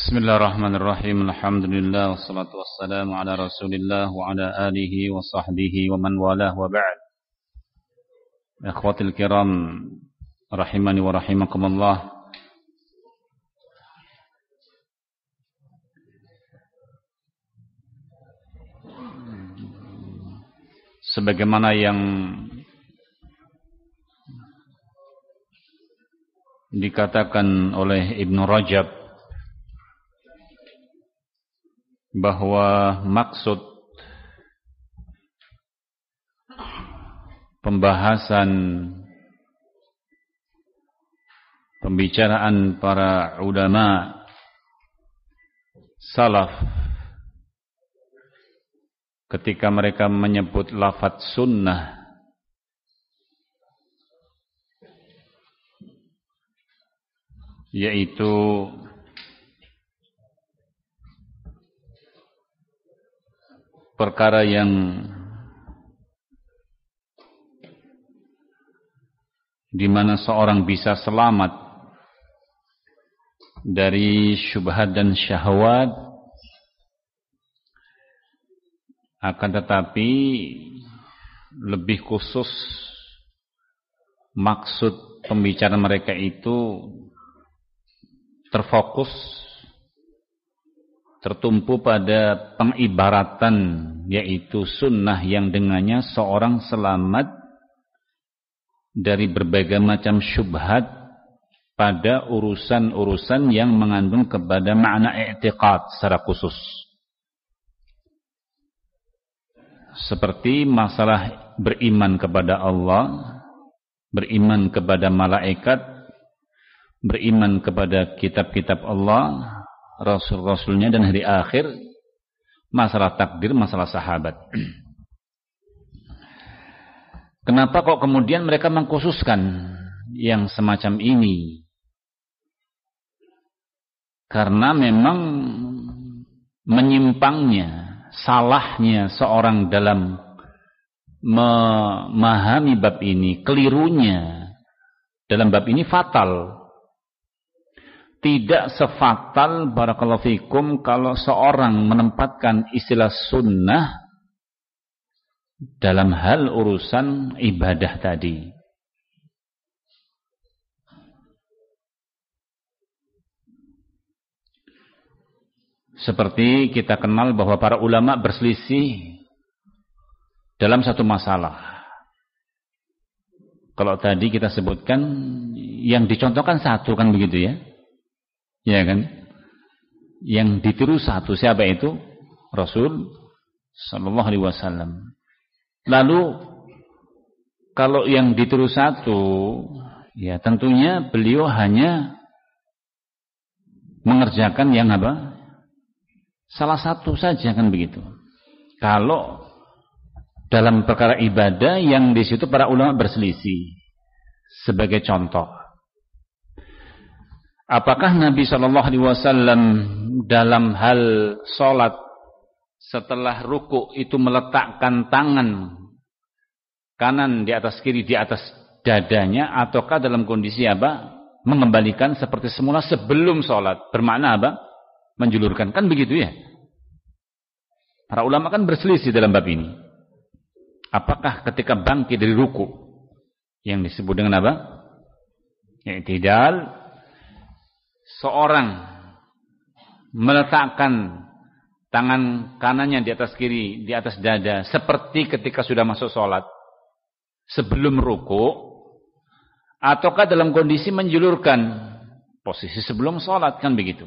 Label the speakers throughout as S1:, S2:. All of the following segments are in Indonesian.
S1: Bismillahirrahmanirrahim. Alhamdulillah wassalatu wassalamu ala Rasulillah wa ala alihi wa sahbihi wa man walah wa ba'd. Ikhwatil kiram rahimani wa rahimakumullah. Sebagaimana yang dikatakan oleh Ibnu Rajab bahwa maksud pembahasan pembicaraan para ulama salaf ketika mereka menyebut lafaz sunnah yaitu perkara yang di mana seorang bisa selamat dari syubhat dan syahwat, akan tetapi lebih khusus maksud pembicaraan mereka itu terfokus, tertumpu pada pengibaratan, yaitu sunnah yang dengannya seorang selamat dari berbagai macam syubhat pada urusan-urusan yang mengandung kepada makna i'tiqad secara khusus. Seperti masalah beriman kepada Allah, beriman kepada malaikat, beriman kepada kitab-kitab Allah, Rasul-Rasulnya dan hari akhir, masalah takdir, masalah sahabat. Kenapa kok kemudian mereka mengkhususkan yang semacam ini? Karena memang menyimpangnya, salahnya seorang dalam memahami bab ini, kelirunya dalam bab ini fatal. Tidak sefatal barakallahu fikum kalau seorang menempatkan istilah sunnah dalam hal urusan ibadah tadi. Seperti kita kenal bahwa para ulama berselisih dalam satu masalah. Kalau tadi kita sebutkan yang dicontohkan satu, kan begitu ya? Ya kan? Yang ditiru satu, siapa itu? Rasul sallallahu alaihi wasallam. Lalu kalau yang ditiru satu, ya tentunya beliau hanya mengerjakan yang apa? Salah satu saja, kan begitu. Kalau dalam perkara ibadah yang di situ para ulama berselisih. Sebagai contoh, apakah Nabi Shallallahu Alaihi Wasallam dalam hal sholat setelah ruku itu meletakkan tangan kanan di atas kiri di atas dadanya, ataukah dalam kondisi apa? Mengembalikan seperti semula sebelum sholat? Bermakna apa? Menjulurkan, kan begitu ya? Para ulama kan berselisih dalam bab ini. Apakah ketika bangkit dari ruku yang disebut dengan apa? I'tidal, seorang meletakkan tangan kanannya di atas kiri, di atas dada, seperti ketika sudah masuk sholat, sebelum ruku, ataukah dalam kondisi menjulurkan, posisi sebelum sholat, kan begitu.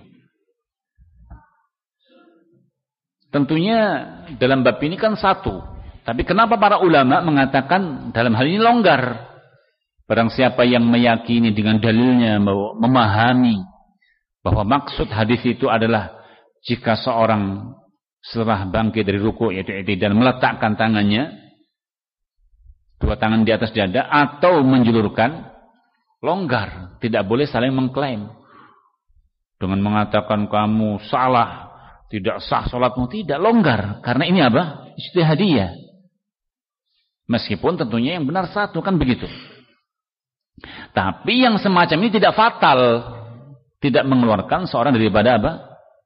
S1: Tentunya dalam bab ini kan satu, tapi kenapa para ulama mengatakan dalam hal ini longgar? Barang siapa yang meyakini dengan dalilnya, memahami bahwa maksud hadis itu adalah jika seorang setelah bangkit dari ruku, yaitu i'tidal, meletakkan tangannya, dua tangan di atas dada, atau menjulurkan, longgar, tidak boleh saling mengklaim dengan mengatakan kamu salah, tidak sah salatmu, tidak, longgar, karena ini apa? Ijtihadiyah. Meskipun tentunya yang benar satu, kan begitu. Tapi yang semacam ini tidak fatal, tidak mengeluarkan seorang daripada apa?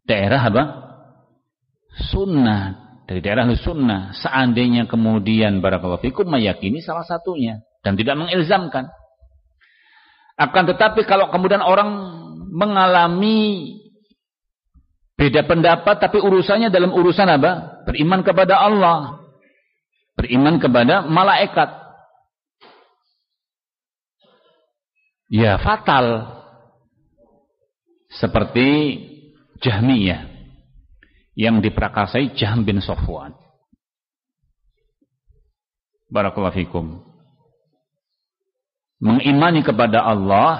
S1: daerah apa? Sunnah, dari daerah sunnah. Seandainya kemudian barakallahu fikum meyakini salah satunya dan tidak mengilzamkan. Akan tetapi kalau kemudian orang mengalami beda pendapat tapi urusannya dalam urusan apa? Beriman kepada Allah, beriman kepada malaikat, ya fatal. Seperti Jahmiyah yang diprakarsai Jahm bin Safwan. Barakallahu fikum. Mengimani kepada Allah,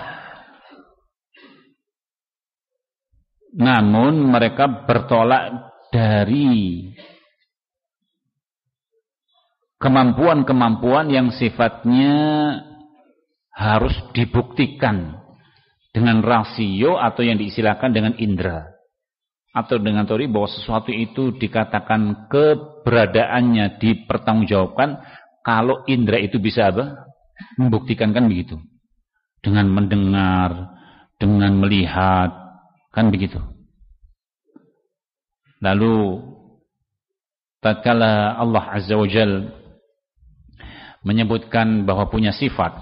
S1: namun mereka bertolak dari kemampuan-kemampuan yang sifatnya harus dibuktikan dengan rasio atau yang diistilahkan dengan indera, atau dengan teori bahwa sesuatu itu dikatakan keberadaannya dipertanggungjawabkan kalau indera itu bisa apa? Membuktikan, kan begitu. Dengan mendengar, dengan melihat, kan begitu. Lalu tatkala Allah Azza wa Jalla menyebutkan bahwa punya sifat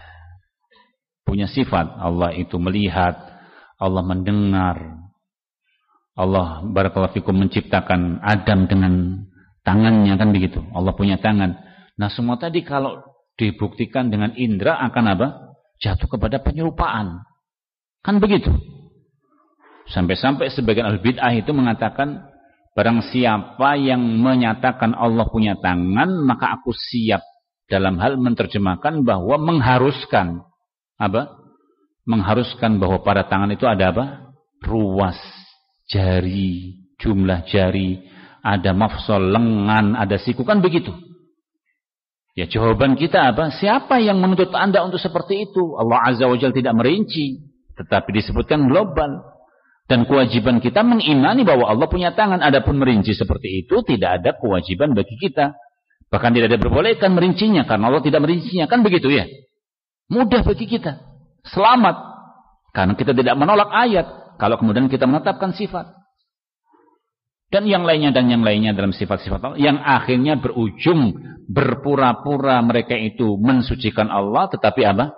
S1: Allah itu melihat, Allah mendengar, Allah barakallahu fikum menciptakan Adam dengan tangannya, kan begitu. Allah punya tangan. Nah, semua tadi kalau dibuktikan dengan indera akan apa? Jatuh kepada penyerupaan, kan begitu. Sampai-sampai sebagian al-bid'ah itu mengatakan, barang siapa yang menyatakan Allah punya tangan, maka aku siap dalam hal menerjemahkan bahwa mengharuskan apa? Mengharuskan bahwa pada tangan itu ada apa? Ruas jari, jumlah jari, ada mafsal lengan, ada siku, kan begitu. Ya, jawaban kita apa? Siapa yang menuntut Anda untuk seperti itu? Allah Azza wa Jalla tidak merinci, tetapi disebutkan global. Dan kewajiban kita mengimani bahwa Allah punya tangan. Adapun merinci seperti itu tidak ada kewajiban bagi kita. Bahkan tidak ada diperbolehkan merincinya karena Allah tidak merincinya, kan begitu ya? Mudah bagi kita, selamat, karena kita tidak menolak ayat kalau kemudian kita menetapkan sifat dan yang lainnya dalam sifat-sifat Allah yang akhirnya berujung berpura-pura mereka itu mensucikan Allah, tetapi apa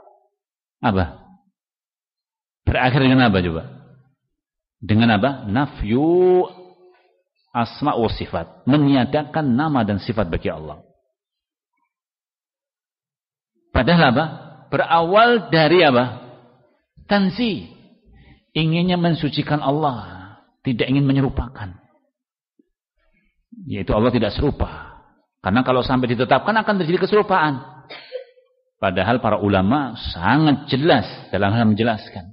S1: berakhir dengan apa coba? Dengan apa? Nafyu asma wa sifat, meniadakan nama dan sifat bagi Allah. Padahal apa? Berawal dari apa? Tanzih. Inginnya mensucikan Allah, tidak ingin menyerupakan. Yaitu Allah tidak serupa. Karena kalau sampai ditetapkan akan terjadi keserupaan. Padahal para ulama sangat jelas dalam hal menjelaskan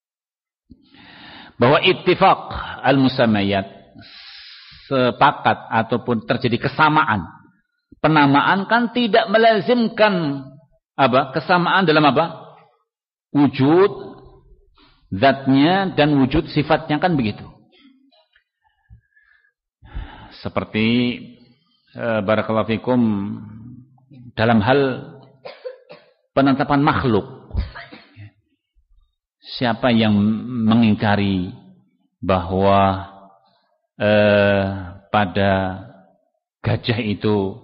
S1: bahwa ittifaq al-musammayat, sepakat ataupun terjadi kesamaan. Penamaan kan tidak melazimkan apa? Kesamaan dalam apa? Wujud zatnya dan wujud sifatnya, kan begitu. Seperti barakallahu fikum dalam hal penetapan makhluk. Siapa yang mengingkari bahwa pada gajah itu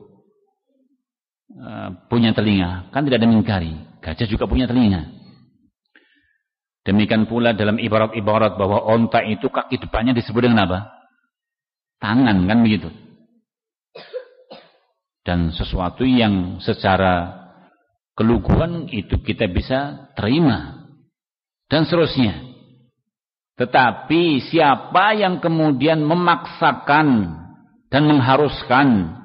S1: punya telinga, kan tidak ada mengingkari. Gajah juga punya telinga. Demikian pula dalam ibarat-ibarat bahwa onta itu kaki depannya disebut dengan apa? Tangan, kan begitu. Dan sesuatu yang secara keluguan itu kita bisa terima dan seterusnya. Tetapi siapa yang kemudian memaksakan dan mengharuskan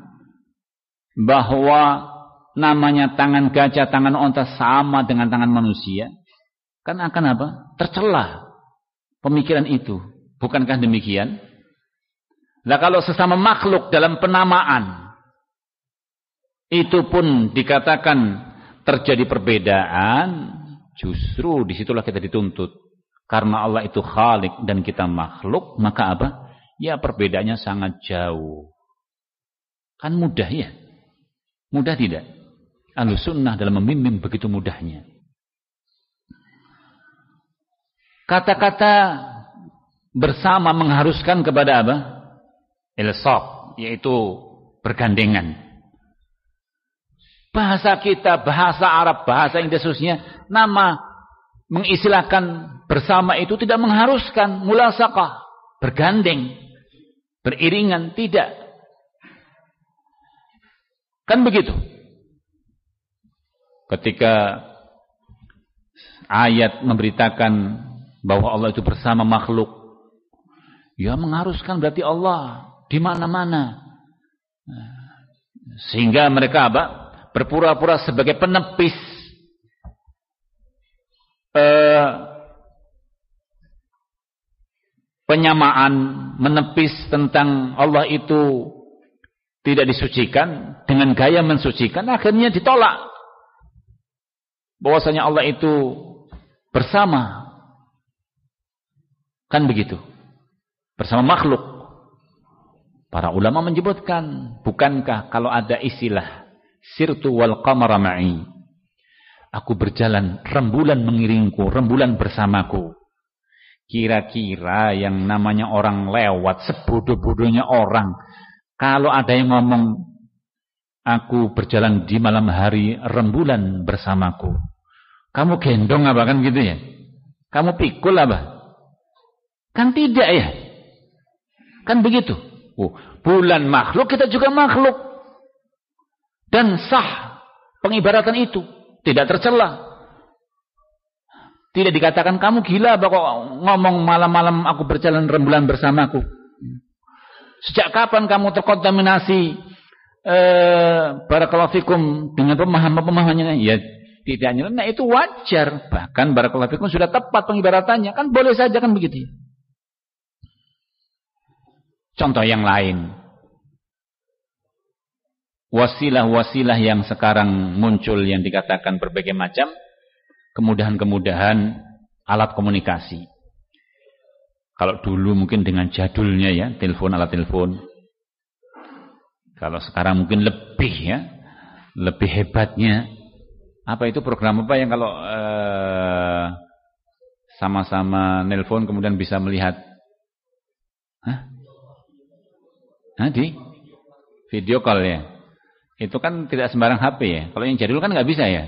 S1: bahwa namanya tangan gajah, tangan onta sama dengan tangan manusia, kan akan apa? Tercela pemikiran itu. Bukankah demikian? Nah, kalau sesama makhluk dalam penamaan itu pun dikatakan terjadi perbedaan, justru disitulah kita dituntut. Karena Allah itu khalik dan kita makhluk, maka apa? Ya, perbedaannya sangat jauh. Kan mudah ya? Mudah tidak? Ahlussunnah dalam membimbing begitu mudahnya. Kata-kata bersama mengharuskan kepada apa? Ilsaq, yaitu bergandengan. Bahasa kita, bahasa Arab, bahasa Inggris khususnya, nama mengistilahkan bersama itu tidak mengharuskan mulasaqah, bergandeng, beriringan, tidak. Kan begitu. Ketika ayat memberitakan bahwa Allah itu bersama makhluk, ya mengharuskan berarti Allah di mana-mana. Sehingga mereka apa? Berpura-pura sebagai penepis penyamaan, menepis tentang Allah itu tidak disucikan dengan gaya mensucikan, akhirnya ditolak bahwasanya Allah itu bersama. Kan begitu. Bersama makhluk. Para ulama menyebutkan, bukankah kalau ada istilah sirtu wal qamara ma'i, aku berjalan, rembulan mengiringku, rembulan bersamaku. Kira-kira yang namanya orang lewat, sebodoh-bodohnya orang, kalau ada yang ngomong aku berjalan di malam hari, rembulan bersamaku, kamu gendong apa, kan gitu ya? Kamu pikul apa? Kan tidak ya? Kan begitu. Bulan makhluk, kita juga makhluk. Dan sah pengibaratan itu, tidak tercela. Tidak dikatakan kamu gila apa kok ngomong malam-malam aku berjalan rembulan bersamaku. Sejak kapan kamu terkontaminasi barakallahu fikum dengan pemahaman-pemahamannya? Ya tidak nyeleneh, itu wajar. Bahkan barakallahu fikum sudah tepat pengibaratannya, kan boleh saja, kan begitu. Contoh yang lain, wasilah-wasilah yang sekarang muncul yang dikatakan berbagai macam kemudahan-kemudahan alat komunikasi. Kalau dulu mungkin dengan jadulnya ya, telepon, alat telepon. Kalau sekarang mungkin lebih ya, lebih hebatnya. Apa itu program apa yang kalau sama-sama nelpon kemudian bisa melihat? Di video call ya. Itu kan tidak sembarang HP ya. Kalau yang jadul kan nggak bisa ya.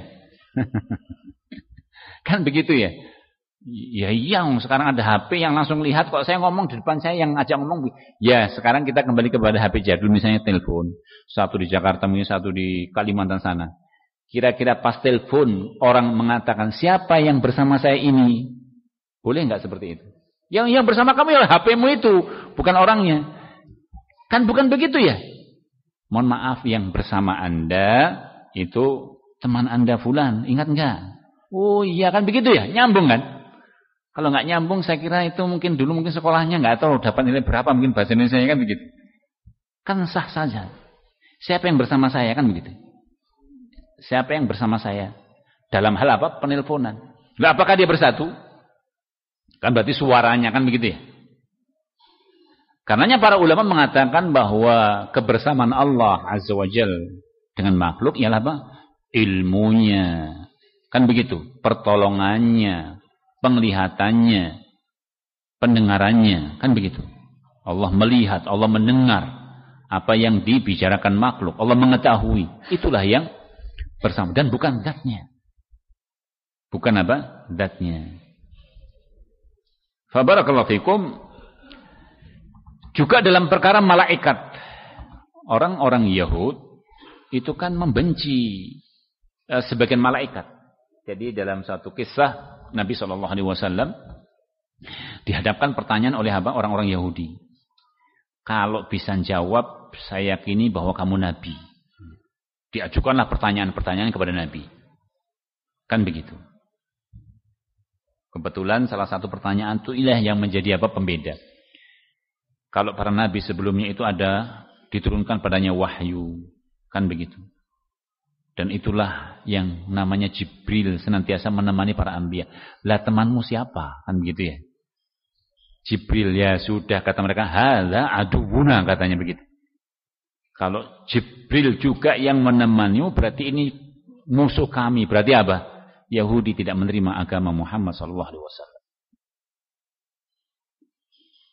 S1: Kan begitu ya. Ya yang sekarang ada HP yang langsung lihat kok saya ngomong di depan saya yang ajak ngomong. Ya sekarang kita kembali kepada HP jadul, misalnya telepon. Satu di Jakarta, mungkin satu di Kalimantan sana. Kira-kira pas telepon orang mengatakan siapa yang bersama saya ini? Boleh nggak seperti itu? Yang bersama kamu ya HP-mu itu, bukan orangnya. Kan bukan begitu ya? Mohon maaf, yang bersama Anda itu teman Anda fulan, ingat enggak? Oh iya, kan begitu ya? Nyambung kan? Kalau enggak nyambung, saya kira itu mungkin dulu mungkin sekolahnya enggak tahu dapat nilai berapa, mungkin bahasa Indonesia kan begitu. Kan sah saja. Siapa yang bersama saya, kan begitu. Siapa yang bersama saya? Dalam hal apa? Penelponan. Lah apakah dia bersatu? Kan berarti suaranya, kan begitu ya? Karenanya para ulama mengatakan bahwa kebersamaan Allah Azza wa Jalla dengan makhluk ialah apa? Ilmunya. Kan begitu. Pertolongannya, penglihatannya, pendengarannya. Kan begitu. Allah melihat, Allah mendengar apa yang dibicarakan makhluk. Allah mengetahui. Itulah yang bersama. Dan bukan zatnya. Bukan apa? Zatnya. Fabarakallahu fikum. Juga dalam perkara malaikat, orang-orang Yahud itu kan membenci sebagian malaikat. Jadi dalam satu kisah Nabi SAW dihadapkan pertanyaan oleh orang-orang Yahudi. Kalau bisa jawab, saya yakini bahwa kamu Nabi. Diajukanlah pertanyaan-pertanyaan kepada Nabi. Kan begitu. Kebetulan salah satu pertanyaan itu ilah yang menjadi apa? Pembeda. Kalau para nabi sebelumnya itu ada diturunkan padanya wahyu, kan begitu. Dan itulah yang namanya Jibril senantiasa menemani para anbiya. Lah temanmu siapa? Kan begitu ya. Jibril, ya sudah kata mereka, hadza aduwuna, katanya begitu. Kalau Jibril juga yang menemanimu, berarti ini musuh kami. Berarti apa? Yahudi tidak menerima agama Muhammad SAW.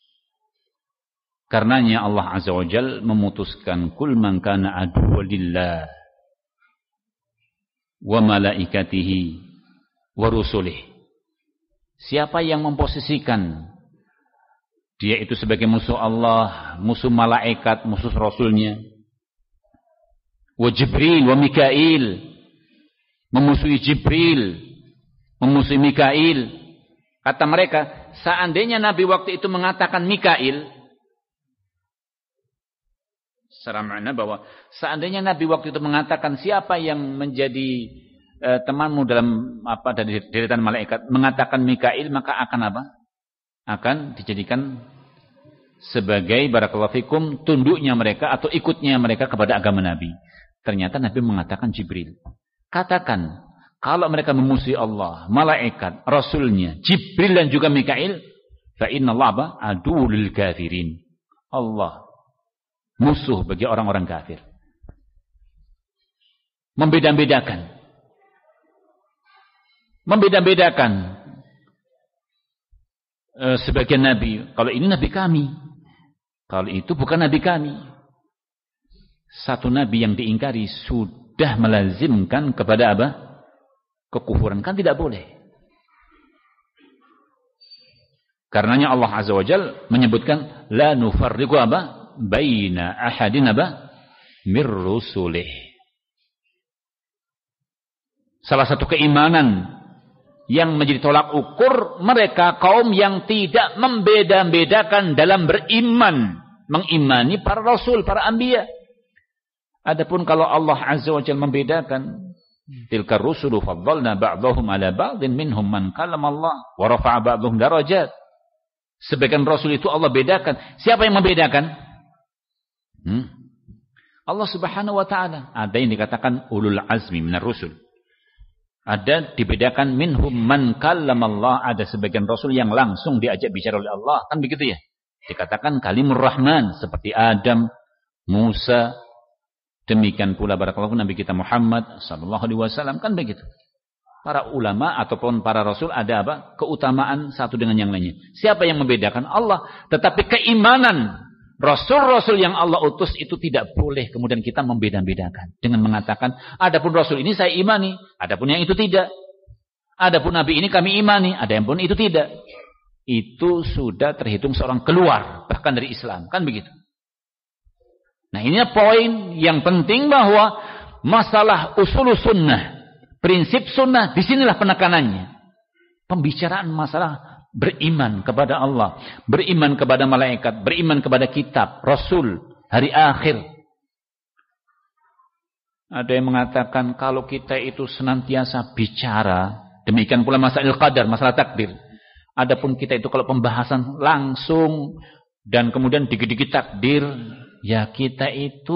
S1: Karenanya Allah Azza wa Jalla memutuskan kul man kana aduwwan lillah wa malaikatihi wa rusulih. Siapa yang memposisikan dia itu sebagai musuh Allah, musuh malaikat, musuh rasulnya, wa Jibril wa Mikail, memusuhi Jibril, memusuhi Mikail. Kata mereka, seandainya Nabi waktu itu mengatakan Mikail, secara makna bahwa seandainya Nabi waktu itu mengatakan siapa yang menjadi temanmu dalam dari deretan malaikat, mengatakan Mikail, maka akan apa? Akan dijadikan sebagai barakallahu fikum tunduknya mereka atau ikutnya mereka kepada agama Nabi. Ternyata Nabi mengatakan Jibril. Katakan, kalau mereka memusuhi Allah, malaikat, rasulnya, Jibril dan juga Mikail, fa innallaha aduwwul lil kafirin. Allah musuh bagi orang-orang kafir. Membeda-bedakan. Sebagian nabi, kalau ini nabi kami, kalau itu bukan nabi kami. Satu nabi yang diingkari sudah melazimkan kepada apa? Kekufuran, kan tidak boleh. Karenanya Allah Azza wa Jalla menyebutkan la nufarriqu apa? Baina ahadin apa? Mir rusulih. Salah satu keimanan yang menjadi tolak ukur mereka kaum yang tidak membeda-bedakan dalam beriman, mengimani para rasul, para anbiya. Adapun kalau Allah Azza wa Jalla membedakan, tilka rusulu faddalna ba'dahum ala ba'din minhum man kallama Allah wa rafa'a ba'dahum darajat. Sebagian rasul itu Allah bedakan. Siapa yang membedakan? Allah Subhanahu wa taala. Ada yang dikatakan ulul azmi minar rusul. Ada dibedakan minhum man kallama Allah, ada sebagian rasul yang langsung diajak bicara oleh Allah, kan begitu ya? Dikatakan kalimur rahman seperti Adam, Musa, demikian pula barakallahu Nabi kita Muhammad sallallahu alaihi wasallam, kan begitu. Para ulama ataupun para rasul ada apa? Keutamaan satu dengan yang lainnya. Siapa yang membedakan? Allah. Tetapi keimanan rasul-rasul yang Allah utus itu tidak boleh kemudian kita membeda-bedakan dengan mengatakan adapun rasul ini saya imani, adapun yang itu tidak. Adapun nabi ini kami imani, ada yang pun itu tidak. Itu sudah terhitung seorang keluar bahkan dari Islam, kan begitu. Nah, ini poin yang penting bahwa masalah usul sunnah, prinsip sunnah, disinilah penekanannya. Pembicaraan masalah beriman kepada Allah, beriman kepada malaikat, beriman kepada kitab, rasul, hari akhir. Ada yang mengatakan kalau kita itu senantiasa bicara, demikian pula masalah qadar, masalah takdir. Adapun kita itu kalau pembahasan langsung dan kemudian dikit-dikit takdir, ya kita itu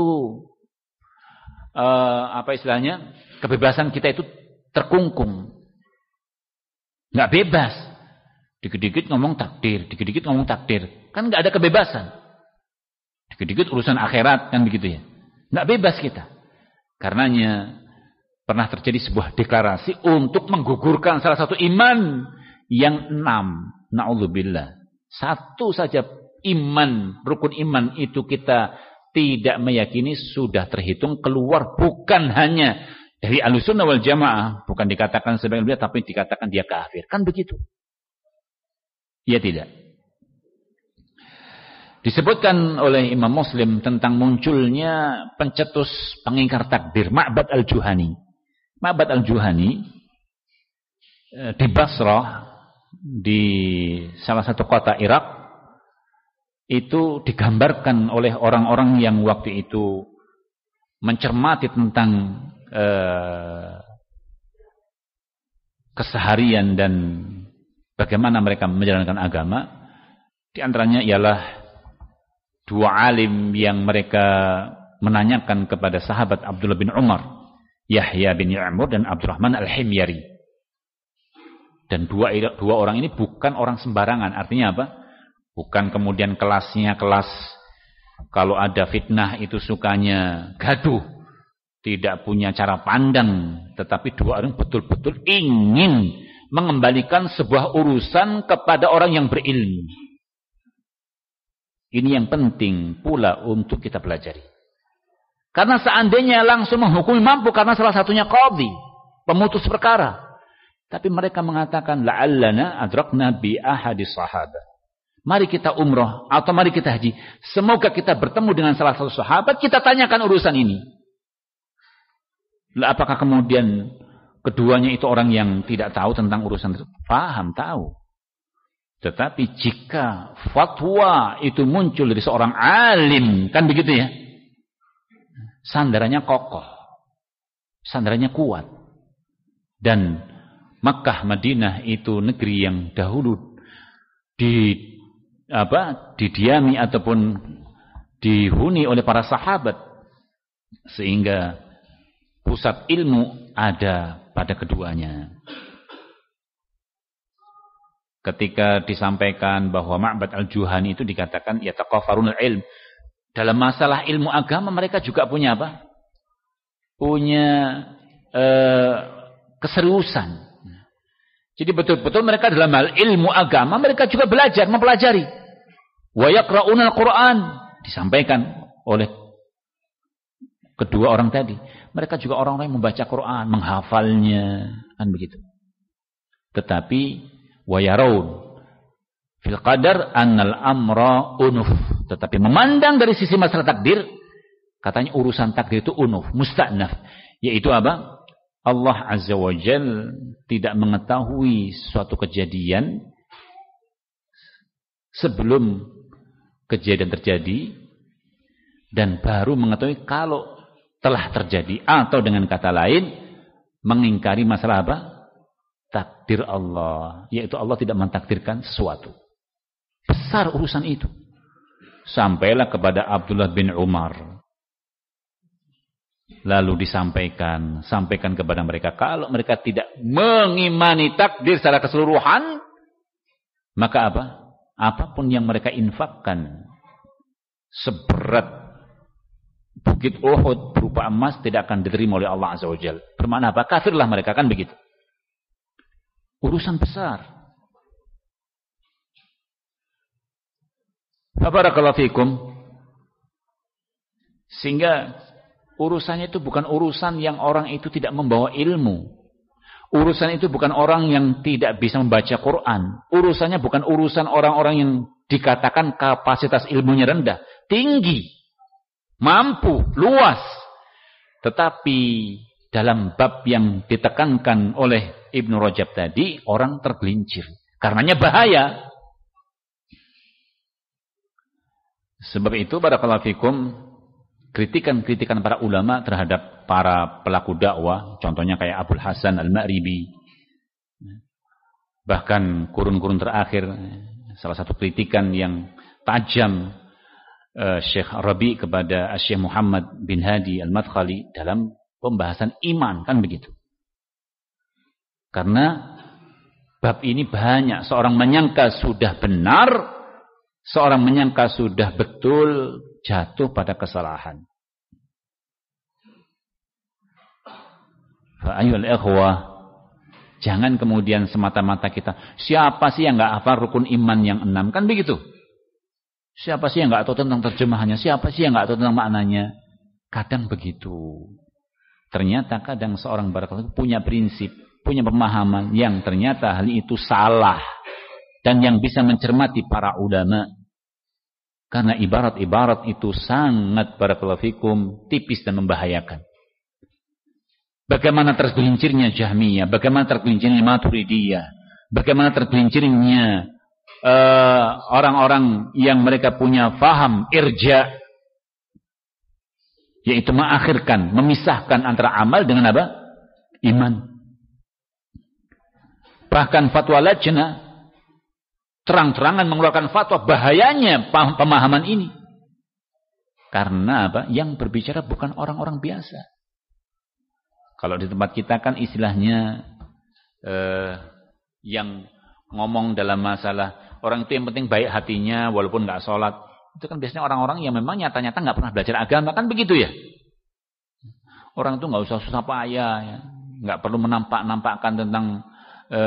S1: apa istilahnya? Kebebasan kita itu terkungkung. Enggak bebas. Dikit-dikit ngomong takdir, dikit-dikit ngomong takdir. Kan enggak ada kebebasan. Dikit-dikit urusan akhirat, kan begitu ya. Enggak bebas kita. Karenanya pernah terjadi sebuah deklarasi untuk menggugurkan salah satu iman yang 6. Na'udzubillah. Satu saja iman, rukun iman itu kita tidak meyakini sudah terhitung keluar bukan hanya dari Ahlussunnah wal Jamaah, bukan dikatakan sebagai beliau tapi dikatakan dia kafir. Kan begitu. Ya tidak. Disebutkan oleh Imam Muslim tentang munculnya pencetus pengingkar takdir, Ma'bad al-Juhani. Ma'bad al-Juhani di Basrah, di salah satu kota Irak, itu digambarkan oleh orang-orang yang waktu itu mencermati tentang keseharian dan bagaimana mereka menjalankan agama. Di antaranya ialah dua alim yang mereka menanyakan kepada sahabat Abdullah bin Umar, Yahya bin Ya'mur dan Abdurrahman al-Himyari. Dan dua orang ini bukan orang sembarangan. Artinya apa? Bukan kemudian kelasnya kelas kalau ada fitnah itu sukanya gaduh, tidak punya cara pandang, tetapi dua orang betul-betul ingin mengembalikan sebuah urusan kepada orang yang berilmu. Ini yang penting pula untuk kita pelajari. Karena seandainya langsung menghukumi mampu karena salah satunya qadhi, pemutus perkara. Tapi mereka mengatakan la'allana adrakna bi ahadis sahabat. Mari kita umroh atau mari kita haji. Semoga kita bertemu dengan salah satu sahabat, kita tanyakan urusan ini. Lah apakah kemudian keduanya itu orang yang tidak tahu tentang urusan tersebut? Paham, tahu. Tetapi jika fatwa itu muncul dari seorang alim, kan begitu ya? Sandarannya kokoh. Sandarannya kuat. Dan Makkah, Madinah itu negeri yang dahulu didiami ataupun dihuni oleh para sahabat, sehingga pusat ilmu ada pada keduanya. Ketika disampaikan bahwa Ma'bad al-Juhani itu dikatakan yataqafarunul ilm, dalam masalah ilmu agama mereka juga punya apa? Punya keseriusan. Jadi betul-betul mereka dalam hal ilmu agama mereka juga belajar, mempelajari. Wa yaqra'unal Qur'an, disampaikan oleh kedua orang tadi. Mereka juga orang-orang yang membaca Quran, menghafalnya, kan begitu. Tetapi wa yarawun fil qadar annal amra unuf. Tetapi memandang dari sisi masalah takdir, katanya urusan takdir itu unuf, musta'naf, yaitu apa? Allah Azza wa Jal tidak mengetahui suatu kejadian sebelum kejadian terjadi dan baru mengetahui kalau telah terjadi, atau dengan kata lain mengingkari masalah apa? Takdir Allah, yaitu Allah tidak mentakdirkan sesuatu. Besar urusan itu. Sampailah kepada Abdullah bin Umar. Lalu sampaikan kepada mereka, kalau mereka tidak mengimani takdir secara keseluruhan, maka apa? Apapun yang mereka infakkan seberat bukit Uhud berupa emas tidak akan diterima oleh Allah Azza wa Jalla. Bermakna apa? Kafirlah mereka, kan begitu. Urusan besar. Barakallahu fikum. Sehingga urusannya itu bukan urusan yang orang itu tidak membawa ilmu. Urusan itu bukan orang yang tidak bisa membaca Quran. Urusannya bukan urusan orang-orang yang dikatakan kapasitas ilmunya rendah. Tinggi, mampu, luas. Tetapi dalam bab yang ditekankan oleh Ibnu Rajab tadi, orang tergelincir. Karenanya bahaya. Sebab itu barakallahu fikum, kritikan-kritikan para ulama terhadap para pelaku dakwah, contohnya kayak Abul Hasan Al-Ma'ribi, bahkan kurun-kurun terakhir salah satu kritikan yang tajam Syekh Rabi kepada Syekh Muhammad bin Hadi Al-Madkhali dalam pembahasan iman, kan begitu. Karena bab ini banyak seorang menyangka sudah benar, seorang menyangka sudah betul, jatuh pada kesalahan. Fa'ayul ikhwah, jangan kemudian semata-mata kita, siapa sih yang enggak hafal rukun iman yang 6, kan begitu. Siapa sih yang enggak tahu tentang terjemahannya, siapa sih yang enggak tahu tentang maknanya. Kadang begitu. Ternyata kadang seorang barakallahu punya prinsip, punya pemahaman yang ternyata hal itu salah dan yang bisa mencermati para ulama. Karena ibarat-ibarat itu sangat barakallahu fikum tipis dan membahayakan. Bagaimana tergelincirnya Jahmiyah, bagaimana tergelincirnya Maturidiyah, bagaimana tergelincirnya orang-orang yang mereka punya faham irja, yaitu mengakhirkan, memisahkan antara amal dengan apa? Iman. Bahkan fatwa lajnah terang-terangan mengeluarkan fatwa bahayanya pemahaman ini. Karena apa? Yang berbicara bukan orang-orang biasa. Kalau di tempat kita kan istilahnya yang ngomong dalam masalah orang itu yang penting baik hatinya walaupun nggak sholat. Itu kan biasanya orang-orang yang memang nyata-nyata nggak pernah belajar agama, kan begitu ya. Orang itu nggak usah susah payah, ya. Nggak perlu menampakkan tentang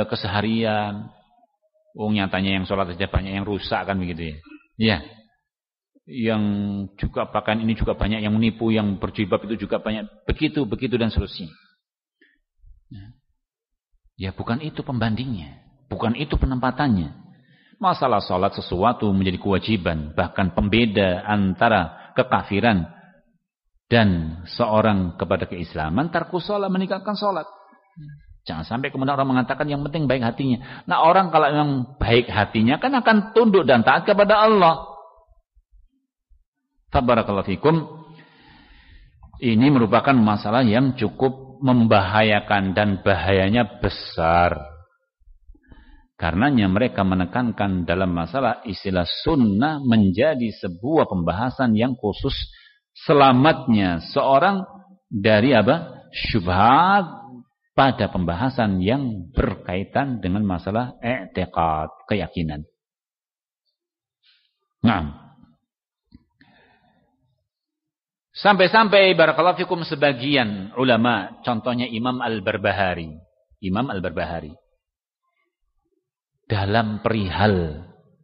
S1: keseharian. Nyatanya yang sholat saja banyak yang rusak, kan begitu ya. Iya. yang juga pakaian ini juga banyak yang menipu, yang berjilbab itu juga banyak, begitu dan seterusnya. Ya bukan itu pembandingnya, bukan itu penempatannya. Masalah salat sesuatu menjadi kewajiban, bahkan pembeda antara kekafiran dan seorang kepada keislaman, tarkus salat, meninggalkan salat. Jangan sampai kemudian orang mengatakan yang penting baik hatinya. Nah orang kalau memang baik hatinya kan akan tunduk dan taat kepada Allah. Tabarakallahu fikum. Ini merupakan masalah yang cukup membahayakan dan bahayanya besar. Karenanya mereka menekankan dalam masalah istilah sunnah menjadi sebuah pembahasan yang khusus selamatnya seorang dari apa? Syubhat pada pembahasan yang berkaitan dengan masalah i'tiqad, keyakinan. Nah, sampai-sampai barakallahu fikum sebagian ulama, contohnya Imam Al-Barbahari. Imam Al-Barbahari dalam perihal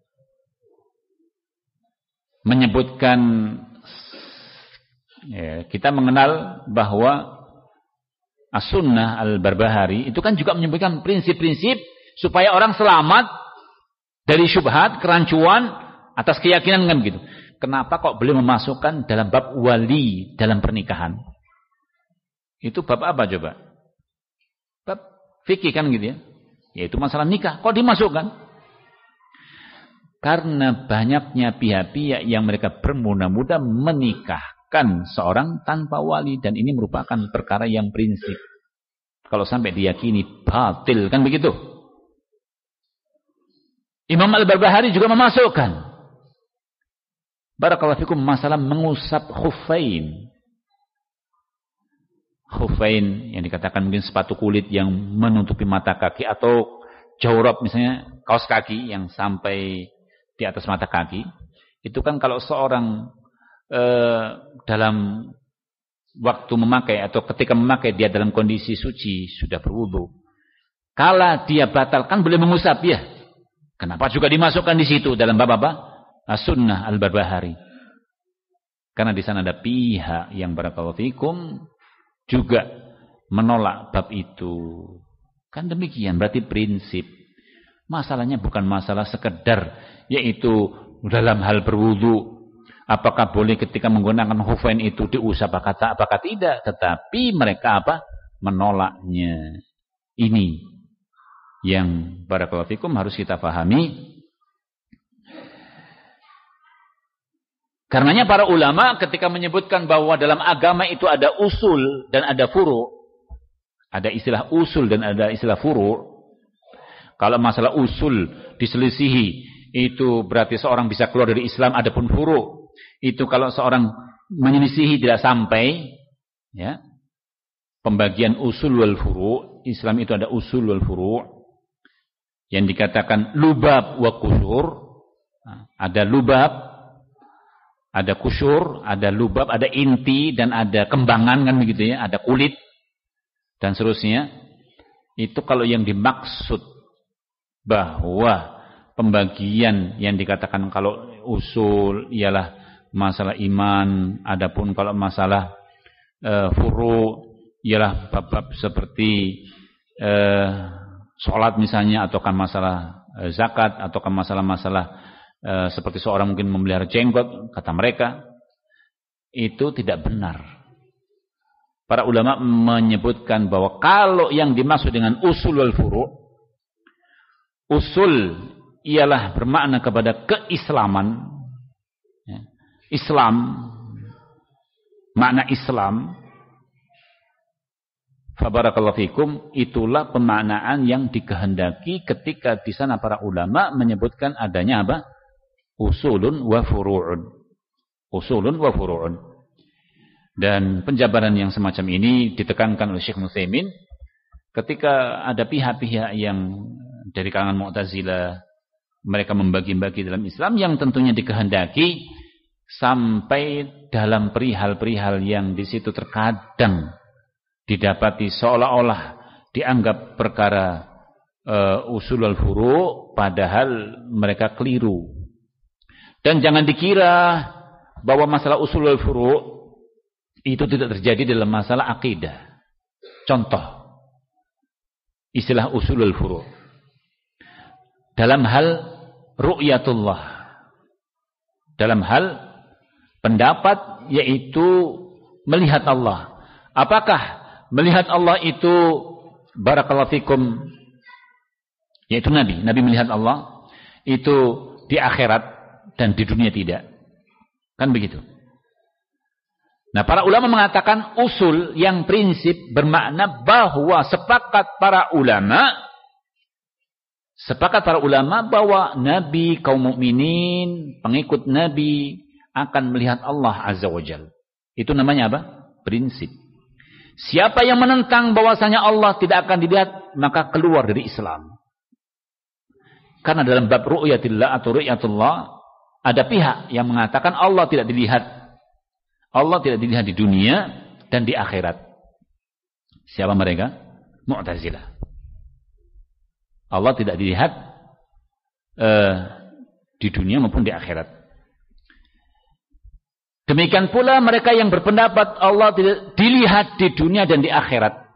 S1: menyebutkan, ya, kita mengenal bahwa As-Sunnah Al-Barbahari itu kan juga menyebutkan prinsip-prinsip supaya orang selamat dari syubhat, kerancuan atas keyakinan kan begitu. Kenapa kok beliau memasukkan dalam bab wali dalam pernikahan? Itu bab apa coba? Bab fikih kan gitu ya. Yaitu masalah nikah. Kok dimasukkan? Karena banyaknya pihak-pihak yang mereka bermudah-mudah menikahkan seorang tanpa wali. Dan ini merupakan perkara yang prinsip. Kalau sampai diyakini batil kan begitu. Imam Al-Barbahari juga memasukkan. Barakallahu fikum masalah mengusap khuffain. Khuffain yang dikatakan mungkin sepatu kulit yang menutupi mata kaki atau jawrab misalnya kaos kaki yang sampai di atas mata kaki. Itu kan kalau seorang dalam waktu memakai atau ketika memakai dia dalam kondisi suci sudah berwudu. Kala dia batalkan boleh mengusap ya. Kenapa juga dimasukkan di situ dalam bab apa? As-Sunnah Al-Barbahari. Karena di sana ada pihak yang barakallahu fikum juga menolak bab itu. Kan demikian, berarti prinsip. Masalahnya bukan masalah sekedar, yaitu dalam hal berwudu. Apakah boleh ketika menggunakan khuffain itu diusap apakah tidak. Tetapi mereka apa? Menolaknya. Ini yang barakallahu fikum harus kita pahami. Karenanya para ulama ketika menyebutkan bahwa dalam agama itu ada usul dan ada furu'. Ada istilah usul dan ada istilah furu'. Kalau masalah usul diselisihi, itu berarti seorang bisa keluar dari Islam. Adapun furu', itu kalau seorang menyelisihi tidak sampai, ya, pembagian usul wal furu'. Islam itu ada usul wal furu'. Yang dikatakan lubab wa kusur. Ada lubab, ada kusyur, ada lubab, ada inti, dan ada kembangan kan begitu ya, ada kulit, dan seterusnya. Itu kalau yang dimaksud bahwa pembagian yang dikatakan kalau usul ialah masalah iman, adapun kalau masalah furu ialah bab-bab seperti sholat misalnya, ataukah masalah zakat, ataukah masalah-masalah seperti seorang mungkin memelihara jenggot, kata mereka, itu tidak benar. Para ulama menyebutkan bahwa kalau yang dimaksud dengan usul wal furu', usul ialah bermakna kepada keislaman, ya. Islam, makna Islam, fabarakallahu fikum, itulah pemaknaan yang dikehendaki ketika di sana para ulama menyebutkan adanya apa? Usulun wa furu'un. Usulun wa furu'un. Dan penjabaran yang semacam ini ditekankan oleh Syekh Utsaimin ketika ada pihak-pihak yang dari kalangan Mu'tazilah, mereka membagi-bagi dalam Islam yang tentunya dikehendaki sampai dalam perihal-perihal yang di situ terkadang didapati seolah-olah dianggap perkara usul al-furu', padahal mereka keliru. Dan jangan dikira bahwa masalah usulul furu' itu tidak terjadi dalam masalah akidah. Contoh, istilah usulul furu'. Dalam hal ru'yatullah. Dalam hal pendapat yaitu melihat Allah. Apakah melihat Allah itu barakallahu fikum yaitu Nabi melihat Allah itu di akhirat dan di dunia tidak. Kan begitu. Nah, para ulama mengatakan usul yang prinsip bermakna bahwa sepakat para ulama bahwa Nabi, kaum mukminin, pengikut Nabi akan melihat Allah Azza wa Jalla. Itu namanya apa? Prinsip. Siapa yang menentang bahwasanya Allah tidak akan dilihat, maka keluar dari Islam. Karena dalam bab ru'yatillah atau ru'yatullah ada pihak yang mengatakan Allah tidak dilihat. Allah tidak dilihat di dunia dan di akhirat. Siapa mereka? Mu'tazilah. Allah tidak dilihat di dunia maupun di akhirat. Demikian pula mereka yang berpendapat Allah tidak dilihat di dunia dan di akhirat.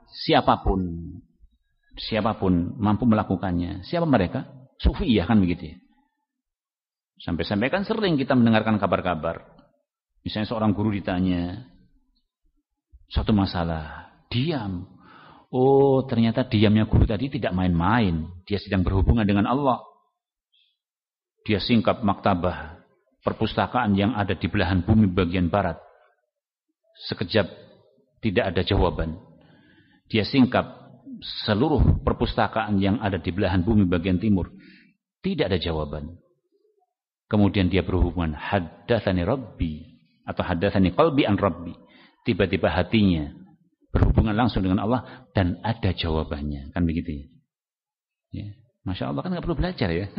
S1: Siapapun mampu melakukannya. Siapa mereka? Sufiyah kan begitu ya. Sampai-sampai kan sering kita mendengarkan kabar-kabar. Misalnya seorang guru ditanya satu masalah, diam. Oh, ternyata diamnya guru tadi tidak main-main. Dia sedang berhubungan dengan Allah. Dia singkap maktabah, perpustakaan yang ada di belahan bumi bagian barat. Sekejap tidak ada jawaban. Dia singkap seluruh perpustakaan yang ada di belahan bumi bagian timur. Tidak ada jawaban. Kemudian dia berhubungan, haddatsani rabbi atau haddatsani qalbi an rabbi. Tiba-tiba hatinya berhubungan langsung dengan Allah dan ada jawabannya. Kan begitu ya. Ya. Masya Allah, kan nggak perlu belajar ya.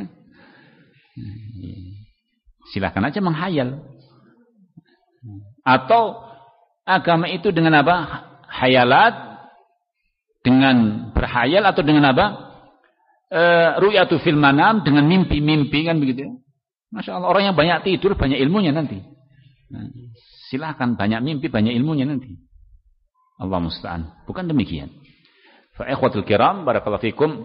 S1: Silahkan aja menghayal. Atau agama itu dengan apa? Hayalat, dengan berhayal atau dengan apa? Ru'yatu fil manam, dengan mimpi-mimpi, kan begitu ya. Masya Allah, orang yang banyak tidur banyak ilmunya nanti. Nah, silahkan banyak mimpi banyak ilmunya nanti. Allah musta'an. Bukan demikian. Fa ikhwatul kiram, barakallahu fikum.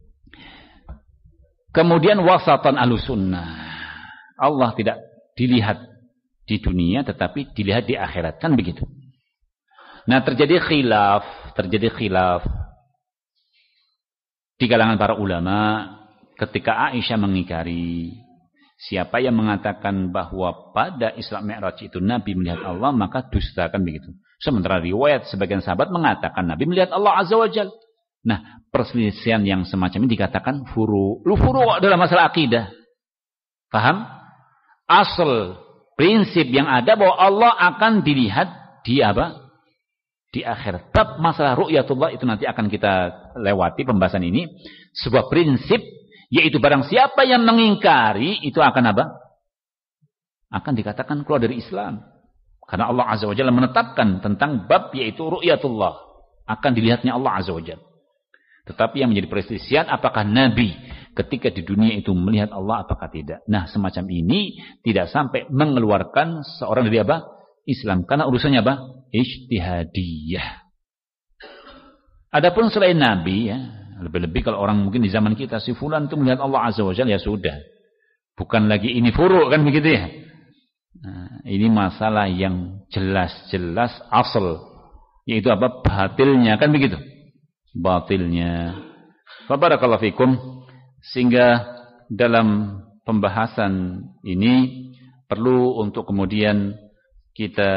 S1: Kemudian wasatan ahlussunnah. Allah tidak dilihat di dunia tetapi dilihat di akhirat, kan begitu. Nah, terjadi khilaf di kalangan para ulama ketika Aisyah mengingkari. Siapa yang mengatakan bahwa pada Isra Mi'raj itu Nabi melihat Allah, maka dusta, kan begitu. Sementara riwayat sebagian sahabat mengatakan Nabi melihat Allah Azza wa Jalla. Nah, perselisihan yang semacam ini dikatakan furu' dalam masalah akidah. Paham? Asal prinsip yang ada bahwa Allah akan dilihat di apa? Di akhirat. Bab masalah ru'yatullah itu nanti akan kita lewati pembahasan ini. Sebuah prinsip, yaitu barang siapa yang mengingkari itu akan apa? Akan dikatakan keluar dari Islam. Karena Allah Azza wa Jalla menetapkan tentang bab yaitu ru'yatullah. Akan dilihatnya Allah Azza wa Jalla. Tetapi yang menjadi perselisihan apakah Nabi ketika di dunia itu melihat Allah apakah tidak. Nah, semacam ini tidak sampai mengeluarkan seorang dari apa? Islam. Karena urusannya apa? Ijtihadiyah. Adapun selain Nabi ya, lebih-lebih kalau orang mungkin di zaman kita, si fulan itu melihat Allah Azza wa Jalla, ya sudah. Bukan lagi ini furu' kan begitu ya. Nah, ini masalah yang jelas-jelas asal. Yaitu apa? Batilnya, kan begitu. Batilnya. Barakallahu fikum. Sehingga dalam pembahasan ini perlu untuk kemudian kita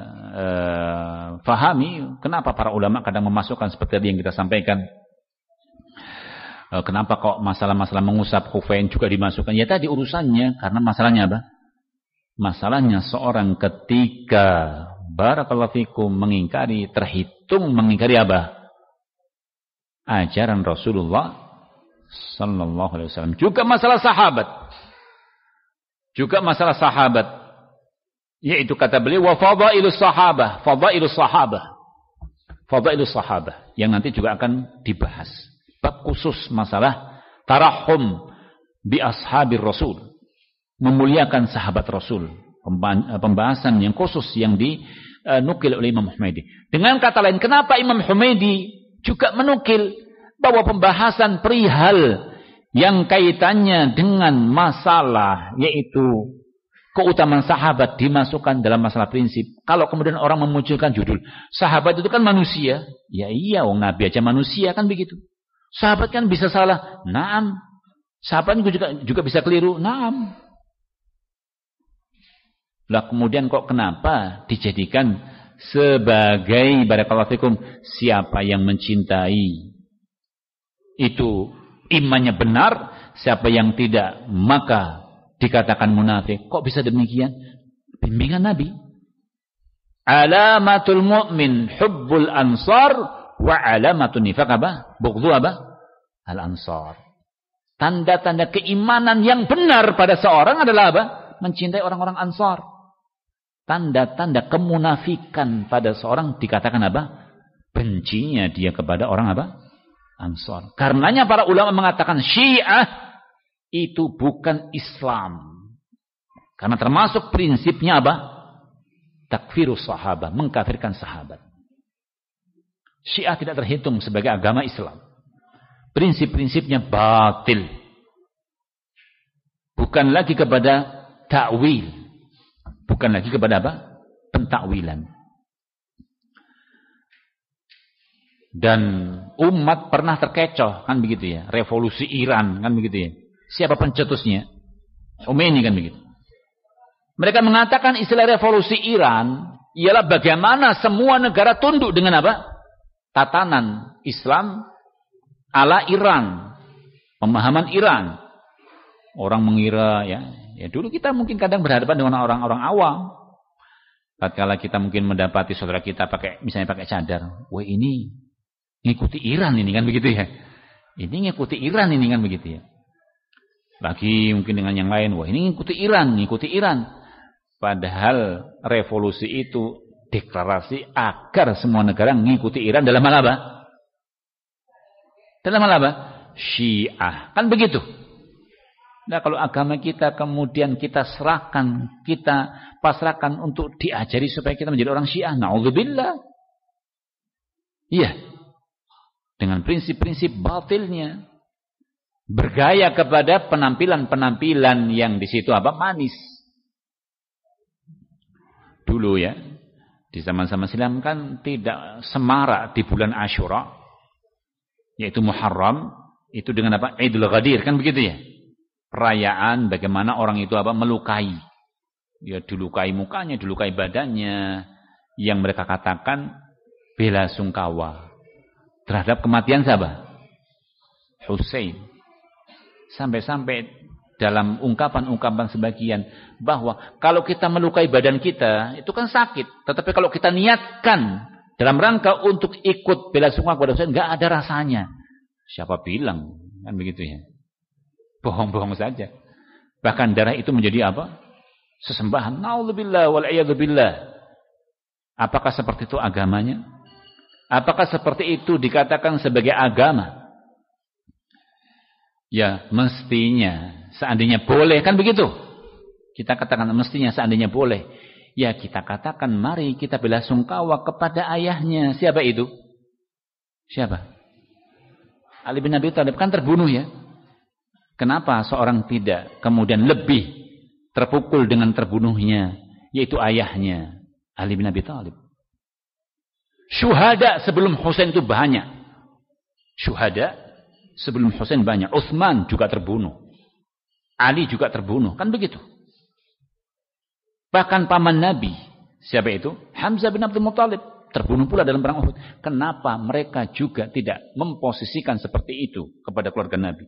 S1: fahami kenapa para ulama kadang memasukkan seperti yang kita sampaikan. Kenapa kok masalah-masalah mengusap khufain juga dimasukkan? Ya tadi urusannya, karena masalahnya apa? Masalahnya seorang ketika barakallahu fikum mengingkari, terhitung mengingkari apa? Ajaran Rasulullah sallallahu alaihi wasallam. Juga masalah sahabat. Yaitu kata beliau wa fadailus sahabah yang nanti juga akan dibahas. Bab khusus masalah tarahum bi ashabir Rasul, memuliakan sahabat Rasul pembahasan yang khusus yang dinukil oleh Imam Humaidi. Dengan kata lain, kenapa Imam Humaidi juga menukil bahwa pembahasan perihal yang kaitannya dengan masalah yaitu keutamaan sahabat dimasukkan dalam masalah prinsip. Kalau kemudian orang memunculkan judul, sahabat itu kan manusia. Ya iya, wong Nabi aja manusia kan begitu. Sahabat kan bisa salah. Naam. Sahabat juga bisa keliru. Naam. Lah kemudian kok kenapa dijadikan sebagai barakallahu fikum siapa yang mencintai itu imannya benar, siapa yang tidak maka dikatakan munafik. Kok bisa demikian? Bimbingan Nabi. Alamatul mu'min hubbul ansar wa alamatun nifaq apa? Bughdhu apa? Al ansar. Tanda-tanda keimanan yang benar pada seorang adalah apa? Mencintai orang-orang Ansar. Tanda-tanda kemunafikan pada seorang dikatakan apa? Bencinya dia kepada orang apa? Ansar. Karenanya para ulama mengatakan Syiah itu bukan Islam. Karena termasuk prinsipnya apa? Takfirus sahabah, mengkafirkan sahabat. Syiah tidak terhitung sebagai agama Islam. Prinsip-prinsipnya batil. Bukan lagi kepada ta'wil. Bukan lagi kepada apa? Pentakwilan. Dan umat pernah terkecoh, kan begitu ya. Revolusi Iran, kan begitu ya. Siapa pencetusnya? Khomeini, kan begitu. Mereka mengatakan istilah revolusi Iran ialah bagaimana semua negara tunduk dengan apa? Tatanan Islam ala Iran. Pemahaman Iran. Orang mengira ya dulu kita mungkin kadang berhadapan dengan orang-orang awam. Tatkala kita mungkin mendapati saudara kita misalnya pakai cadar, wah ini ngikuti Iran ini, kan begitu ya. Ini ngikuti Iran ini, kan begitu ya. Lagi mungkin dengan yang lain, wah ini ngikuti Iran. Padahal revolusi itu deklarasi agar semua negara mengikuti Iran dalam hal apa? Dalam hal apa? Syiah. Kan begitu. Nah, kalau agama kita kemudian kita pasrahkan untuk diajari supaya kita menjadi orang Syiah, na'udzubillah. Iya. Dengan prinsip-prinsip batilnya. Bergaya kepada penampilan-penampilan yang di situ apa? Manis. Dulu ya, di zaman-zaman Islam kan tidak semarak di bulan Asyura, yaitu Muharram, itu dengan apa? Idul Ghadir, kan begitu ya? Perayaan bagaimana orang itu apa? Melukai. Ya, dilukai mukanya, dilukai badannya, yang mereka katakan bela sungkawa terhadap kematian siapa? Husain. Sampai-sampai dalam ungkapan-ungkapan sebagian bahwa kalau kita melukai badan kita itu kan sakit, tetapi kalau kita niatkan dalam rangka untuk ikut bela sungkawa kepada Husain enggak ada rasanya. Siapa bilang? Kan begitu ya. Bohong-bohong saja. Bahkan darah itu menjadi apa? Sesembahan. Na'udzubillah wal iyadzubillah. Apakah seperti itu agamanya? Apakah seperti itu dikatakan sebagai agama? Ya, mestinya seandainya boleh, kan begitu? Kita katakan mestinya seandainya boleh. Ya, kita katakan mari kita bela sungkawa kepada ayahnya. Siapa itu? Siapa? Ali bin Abi Thalib, kan terbunuh ya. Kenapa seorang tidak kemudian lebih terpukul dengan terbunuhnya, yaitu ayahnya, Ali bin Abi Thalib. Syuhada sebelum Husain itu banyak. Syuhada sebelum Husain banyak. Utsman juga terbunuh. Ali juga terbunuh, kan begitu. Bahkan paman Nabi, siapa itu? Hamzah bin Abdul Muthalib, terbunuh pula dalam perang Uhud. Kenapa mereka juga tidak memposisikan seperti itu kepada keluarga Nabi?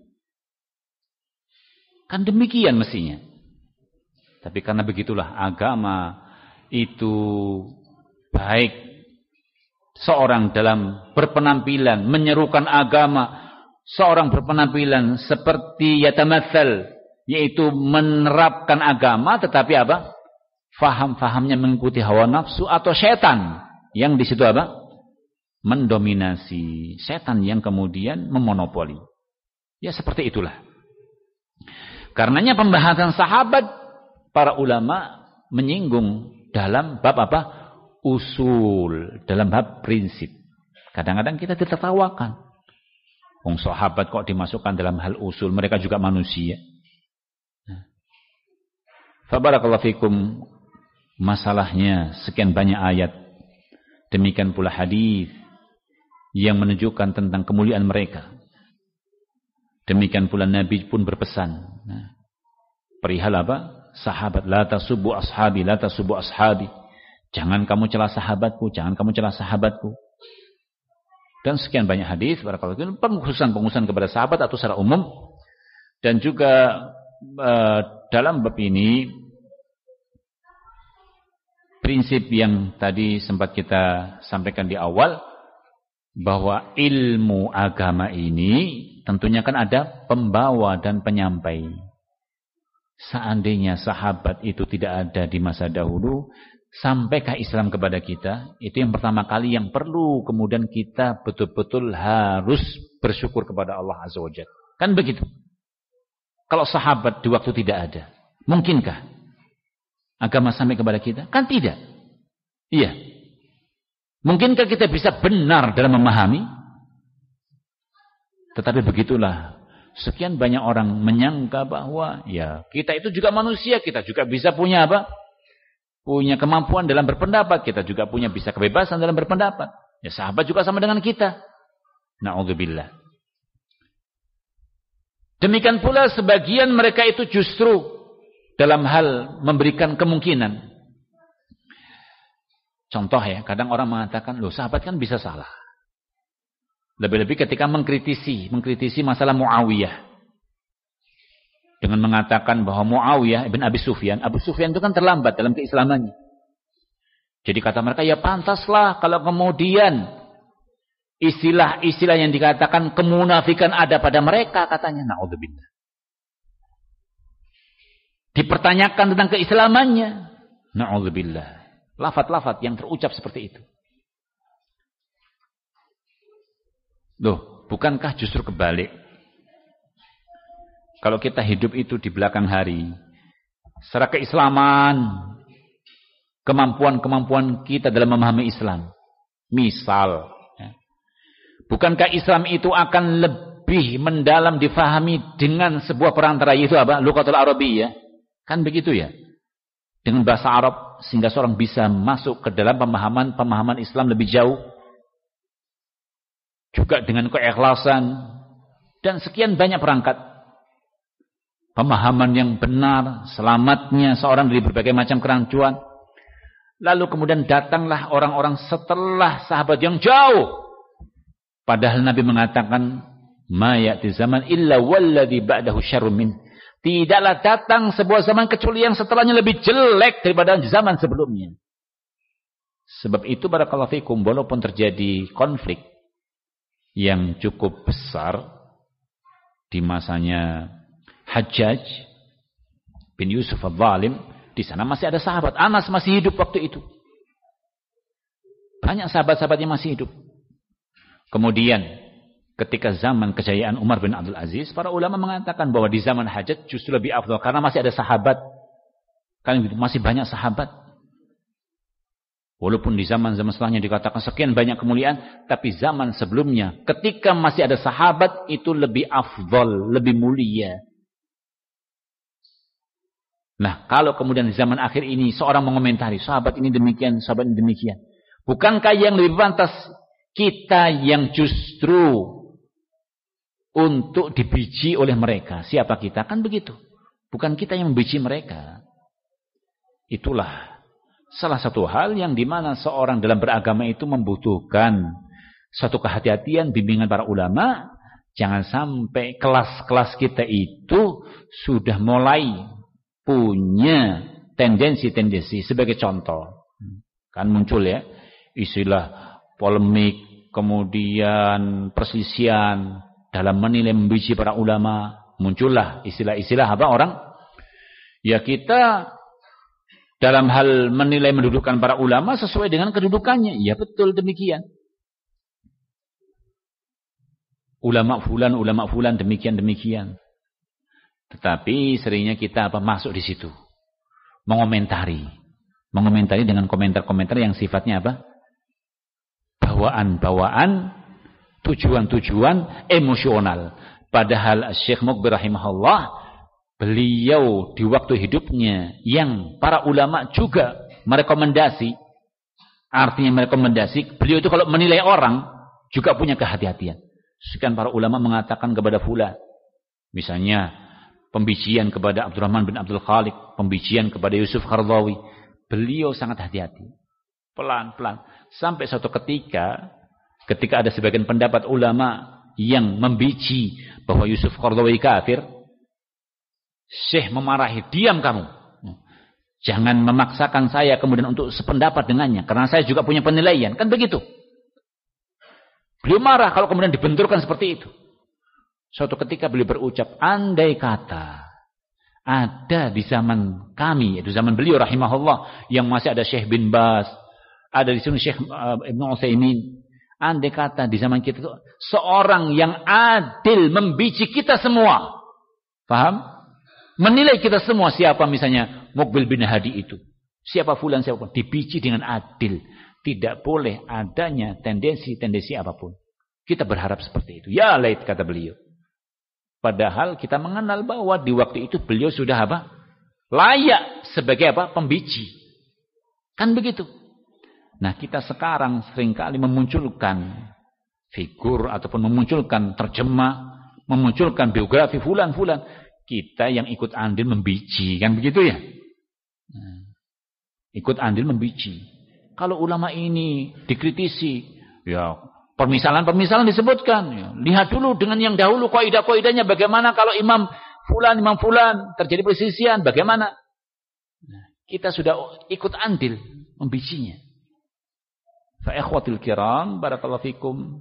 S1: Kan demikian mestinya. Tapi karena begitulah agama itu baik seorang dalam berpenampilan menyerukan agama, seorang berpenampilan seperti yatamatsal, yaitu menerapkan agama tetapi apa? Faham-fahamnya mengikuti hawa nafsu atau setan yang di situ apa? Mendominasi, setan yang kemudian memonopoli. Ya seperti itulah. Karenanya pembahasan sahabat, para ulama menyinggung dalam bab apa? Usul, dalam bab prinsip. Kadang-kadang kita ditertawakan. Wong sahabat kok dimasukkan dalam hal usul, mereka juga manusia. Fa barakallahu fikum, masalahnya sekian banyak ayat. Demikian pula hadis yang menunjukkan tentang kemuliaan mereka. Demikian pula Nabi pun berpesan. Perihal apa? Sahabat, la tasubbu ashabi, la tasubbu ashabi. Jangan kamu celah sahabatku, jangan kamu celah sahabatku. Dan sekian banyak hadis barakallahu pengkhususan kepada sahabat atau secara umum. Dan juga dalam bab ini prinsip yang tadi sempat kita sampaikan di awal, bahwa ilmu agama ini tentunya kan ada pembawa dan penyampai. Seandainya sahabat itu tidak ada di masa dahulu, sampaikah Islam kepada kita? Itu yang pertama kali yang perlu kemudian kita betul-betul harus bersyukur kepada Allah Azza wa Jalla. Kan begitu. Kalau sahabat di waktu tidak ada, mungkinkah agama sampai kepada kita? Kan tidak. Iya. Mungkinkah kita bisa benar dalam memahami? Tetapi begitulah. Sekian banyak orang menyangka bahwa ya kita itu juga manusia, kita juga bisa punya apa? Punya kemampuan dalam berpendapat, kita juga punya bisa kebebasan dalam berpendapat. Ya sahabat juga sama dengan kita. Na'udzubillah. Demikian pula sebagian mereka itu justru dalam hal memberikan kemungkinan. Contoh ya, kadang orang mengatakan, loh sahabat kan bisa salah. Lebih-lebih ketika mengkritisi masalah Muawiyah. Dengan mengatakan bahwa Muawiyah ibn Abi Sufyan itu kan terlambat dalam keislamannya. Jadi kata mereka, ya pantaslah kalau kemudian istilah-istilah yang dikatakan kemunafikan ada pada mereka, katanya. Na'udzubillah. Dipertanyakan tentang keislamannya. Na'udzubillah. Lafaz-lafaz yang terucap seperti itu. Loh, bukankah justru kebalik? Kalau kita hidup itu di belakang hari, secara keislaman, kemampuan-kemampuan kita dalam memahami Islam. Misal, ya, bukankah Islam itu akan lebih mendalam difahami dengan sebuah perantara, yaitu apa? Lughatul Arabiyyah. Kan begitu ya? Dengan bahasa Arab, sehingga seorang bisa masuk ke dalam pemahaman Islam lebih jauh. Juga dengan keikhlasan dan sekian banyak perangkat pemahaman yang benar, selamatnya seorang dari berbagai macam kerancuan. Lalu kemudian datanglah orang-orang setelah sahabat yang jauh, padahal Nabi mengatakan ma ya'ti zaman illa walladzi ba'dahu syarrun min. Tidaklah datang sebuah zaman kecuali yang setelahnya lebih jelek daripada zaman sebelumnya. Sebab itu barakallahu fikum, walaupun terjadi konflik yang cukup besar di masanya Hajjaj bin Yusuf al-Zalim, di sana masih ada sahabat. Anas masih hidup waktu itu. Banyak sahabat-sahabatnya masih hidup. Kemudian ketika zaman kejayaan Umar bin Abdul Aziz, para ulama mengatakan bahwa di zaman Hajjaj justru lebih afdal karena masih ada sahabat. Kan masih banyak sahabat. Walaupun di zaman-zaman setelahnya dikatakan sekian banyak kemuliaan, tapi zaman sebelumnya ketika masih ada sahabat itu lebih afdal, lebih mulia. Nah, kalau kemudian di zaman akhir ini seorang mengomentari sahabat ini demikian, sahabat ini demikian, bukankah yang lebih pantas kita yang justru untuk dibiji oleh mereka? Siapa kita? Kan begitu. Bukan kita yang membiji mereka. Itulah salah satu hal yang dimana seorang dalam beragama itu membutuhkan satu kehati-hatian, bimbingan para ulama. Jangan sampai kelas-kelas kita itu sudah mulai punya tendensi-tendensi. Sebagai contoh, kan muncul ya istilah polemik, kemudian perselisihan dalam menilai membiji para ulama. Muncullah istilah-istilah apa orang? Ya kita dalam hal menilai mendudukan para ulama sesuai dengan kedudukannya. Ya betul demikian. Ulama fulan demikian. Tetapi seringnya kita masuk di situ. mengomentari dengan komentar-komentar yang sifatnya apa? Bawaan-bawaan, tujuan-tujuan emosional. Padahal Syekh Muqbil rahimahullah, beliau di waktu hidupnya yang para ulama juga merekomendasi, artinya merekomendasi, beliau itu kalau menilai orang juga punya kehati-hatian. Sekian para ulama mengatakan kepada fulan, misalnya pembijian kepada Abdurrahman bin Abdul Khaliq, pembijian kepada Yusuf Qaradawi, beliau sangat hati-hati, pelan-pelan, sampai suatu ketika ada sebagian pendapat ulama yang membiji bahwa Yusuf Qaradawi kafir, Syekh memarahi, diam kamu, jangan memaksakan saya kemudian untuk sependapat dengannya, karena saya juga punya penilaian, kan begitu. Beliau marah kalau kemudian dibenturkan seperti itu. Suatu ketika beliau berucap, andai kata ada di zaman kami, yaitu zaman beliau rahimahullah, yang masih ada Syekh bin Baz, ada di sini Syekh Ibnu Utsaimin, andai kata di zaman kita itu seorang yang adil membiji kita semua, paham? Menilai kita semua, siapa misalnya Muqbil bin Hadi itu, siapa fulan, siapa pun, dibiji dengan adil. Tidak boleh adanya tendensi-tendensi apapun. Kita berharap seperti itu. Ya lait, kata beliau. Padahal kita mengenal bahwa di waktu itu beliau sudah apa? Layak sebagai apa? Pembiji. Kan begitu. Nah, kita sekarang seringkali memunculkan figur ataupun memunculkan terjemah, memunculkan biografi fulan-fulan. Kita yang ikut andil membiji. Kan begitu ya? Nah, ikut andil membiji. Kalau ulama ini dikritisi, ya permisalan-permisalan disebutkan. Ya. Lihat dulu dengan yang dahulu kaidah-kaidahnya bagaimana kalau imam fulan terjadi persisian bagaimana? Nah, kita sudah ikut andil membijinya. Fa ikhwatil kiram, barakallahu fikum.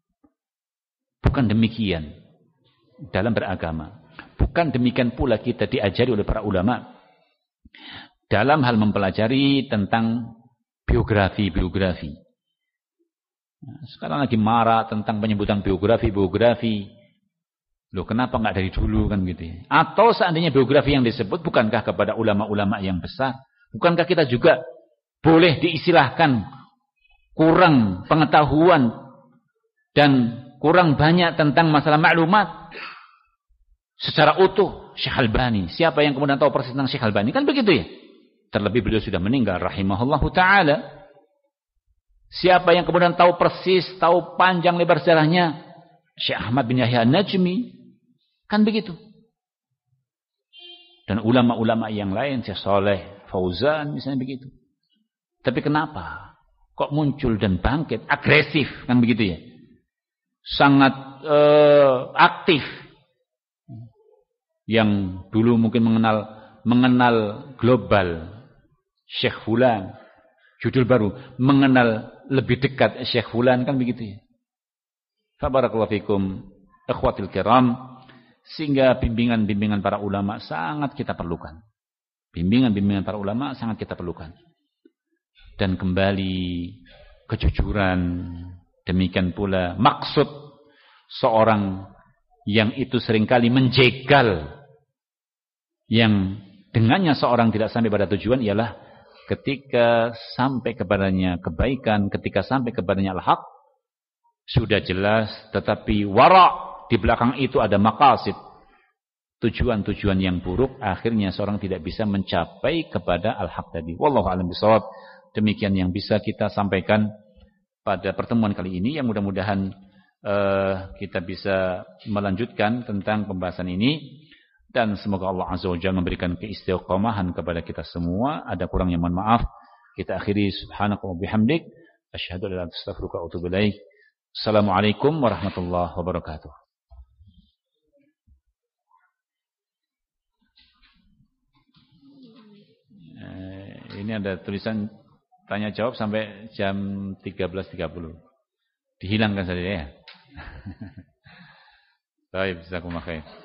S1: Bukan demikian dalam beragama. Bukan demikian pula kita diajari oleh para ulama dalam hal mempelajari tentang biografi. Nah, sekarang lagi marah tentang penyebutan biografi. Loh, kenapa nggak dari dulu kan gitu ya? Atau seandainya biografi yang disebut bukankah kepada ulama-ulama yang besar? Bukankah kita juga boleh diistilahkan kurang pengetahuan dan kurang banyak tentang masalah maklumat secara utuh? Syekh Albani, siapa yang kemudian tahu persis tentang Syekh Albani? Kan begitu ya? Terlebih beliau sudah meninggal rahimahullahu ta'ala. Siapa yang kemudian tahu persis, tahu panjang lebar sejarahnya? Syekh Ahmad bin Yahya An-Najmi. Kan begitu. Dan ulama-ulama yang lain, Syekh Saleh Fauzan misalnya begitu. Tapi kenapa kok muncul dan bangkit agresif, kan begitu ya? Sangat aktif. Yang dulu mungkin mengenal global Syekh Fulan, judul baru mengenal lebih dekat Syekh Fulan, kan begitu ya. Barakallahu fikum ikhwatil kiram, sehingga bimbingan-bimbingan para ulama sangat kita perlukan. Bimbingan-bimbingan para ulama sangat kita perlukan. Dan kembali kejujuran, demikian pula maksud seorang yang itu seringkali menjegal, yang dengannya seorang tidak sampai pada tujuan ialah ketika sampai kepadanya kebaikan, ketika sampai kepadanya al-haq, sudah jelas, tetapi wara' di belakang itu ada maqasid, tujuan-tujuan yang buruk, akhirnya seorang tidak bisa mencapai kepada al-haq tadi. Wallahu a'lam bishawab. Demikian yang bisa kita sampaikan pada pertemuan kali ini, yang mudah-mudahan kita bisa melanjutkan tentang pembahasan ini. Dan semoga Allah Azza wa Jalla memberikan keistiqomahan kepada kita semua. Ada kurangnya mohon maaf. Kita akhiri subhanaka wa bihamdik. Asyhadu an la ilaha illa anta astaghfiruka wa atubu ilaik. Assalamualaikum warahmatullahi wabarakatuh. Ini ada tulisan tanya jawab sampai jam 13.30. Dihilangkan saja ya. Baik, jazakumullah khair.